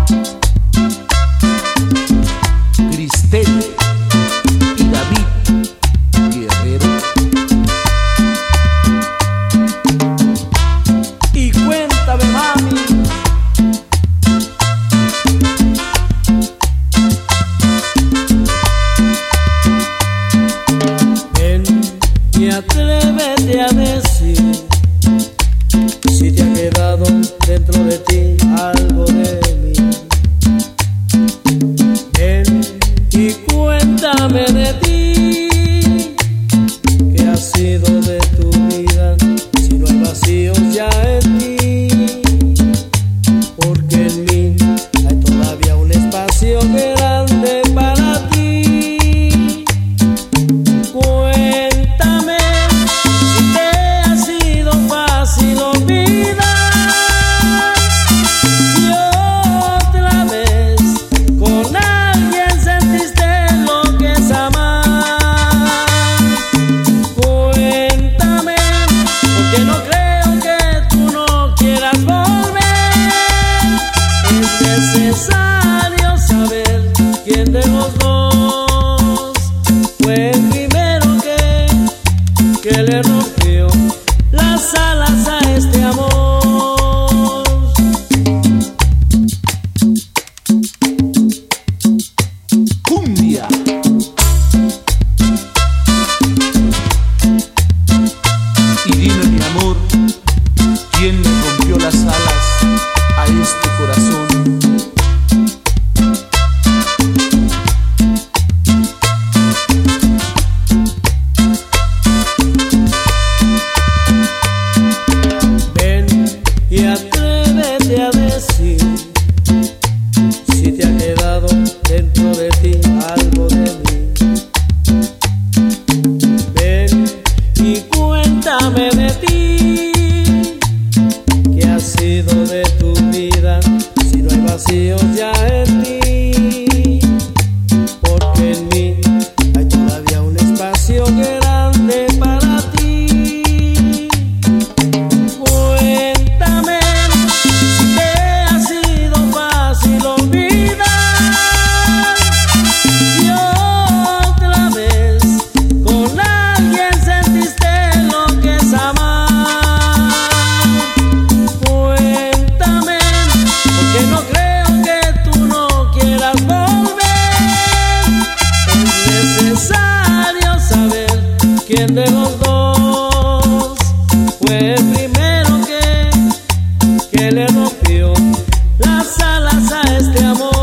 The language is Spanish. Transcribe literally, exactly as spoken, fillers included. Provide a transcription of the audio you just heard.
Cristel y David Guerrero. Y cuéntame, mami. Ven y atrévete a decir si te ha quedado dentro de ti algo de mí. Ven y cuéntame de ti, qué ha sido de tu vida, si no hay vacíos ya en ti, porque en mí hay todavía un espacio grande para ti. Cuéntame si te ha sido fácil olvidar, y otra vez con alguien sentiste lo que es amar. Cuéntame, porque no creo que tú no quieras volver. Es necesario saber quién de los dos fue el primero que, que le rompió las alas a este amor. Cumbia. Y dime, mi amor, ¿quién le rompió las alas a este corazón? Ven y atrévete a decir si te ha quedado dentro de ti algo de mí. Ven y cuéntame de ti, qué ha sido de tu vida, si no hay vacíos ya en ti, porque en mí hay todavía un espacio grande para ti. Cuéntame si te ha sido fácil olvidar, y otra vez con alguien sentiste lo que es amar. Cuéntame, porque no creo que tú no quieras volver. Es necesario saber quién de los dos fue el primero que, que le rompió las alas a este amor.